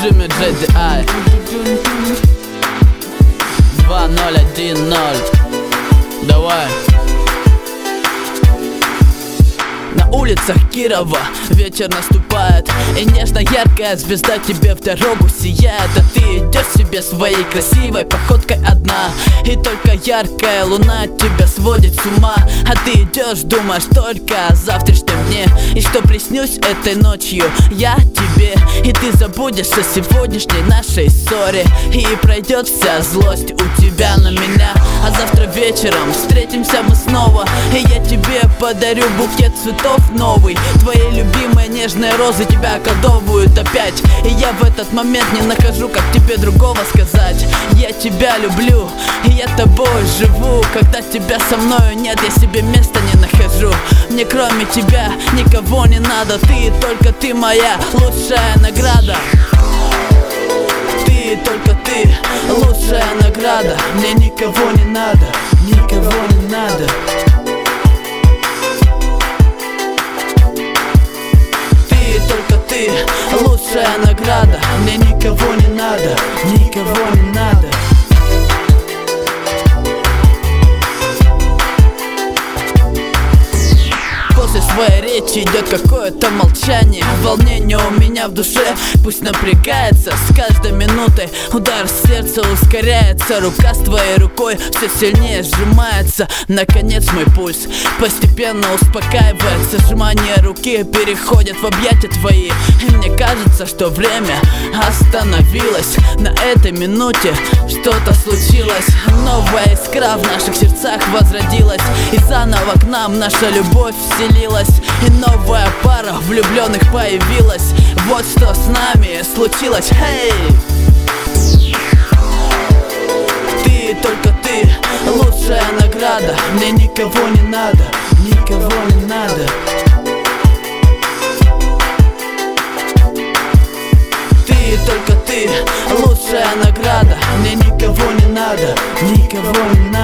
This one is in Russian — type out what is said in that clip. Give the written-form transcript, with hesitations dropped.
Джимми JDI 2010. Давай. На улицах Кирова вечер наступает, и нежно яркая звезда тебе в дорогу сияет. А ты идешь себе своей красивой походкой одна, и только яркая луна тебя сводит с ума. А ты идешь, думаешь только о завтрашнем дне, и что приснюсь этой ночью я тебе. И ты забудешь о сегодняшней нашей ссоре, и пройдет вся злость у тебя на меня. А завтра вечером встретимся мы снова, и я тебе подарю букет цветов новый. Твои любимые нежные розы тебя околдовывают опять, и я в этот момент не нахожу, как тебе другого сказать. Я тебя люблю, и я тобой живу. Когда тебя со мною нет, я себе места не нахожу. Мне кроме тебя никого не надо. Ты, только ты моя лучшая награда. Ты, только ты, лучшая награда. Мне никого не надо, никого не надо. Ты, только ты, лучшая награда. Мне никого не надо, никого не надо. После своей речи идет какое-то молчание. Волнение у меня в душе пусть напрягается с каждой минутой. Удар сердца ускоряется, рука с твоей рукой все сильнее сжимается. Наконец мой пульс постепенно успокаивается. Сжимание руки переходит в объятия твои, и мне кажется, что время остановилось. На этой минуте что-то случилось. Новая искра в наших сердцах возродилась, и заново к нам наша любовь вселилась. И новая пара влюбленных появилась. Вот что с нами случилось. Hey! Ты, только ты, лучшая награда. Мне никого не надо, никого не надо. Ты, только ты, лучшая награда. Мне никого не надо, никого не надо.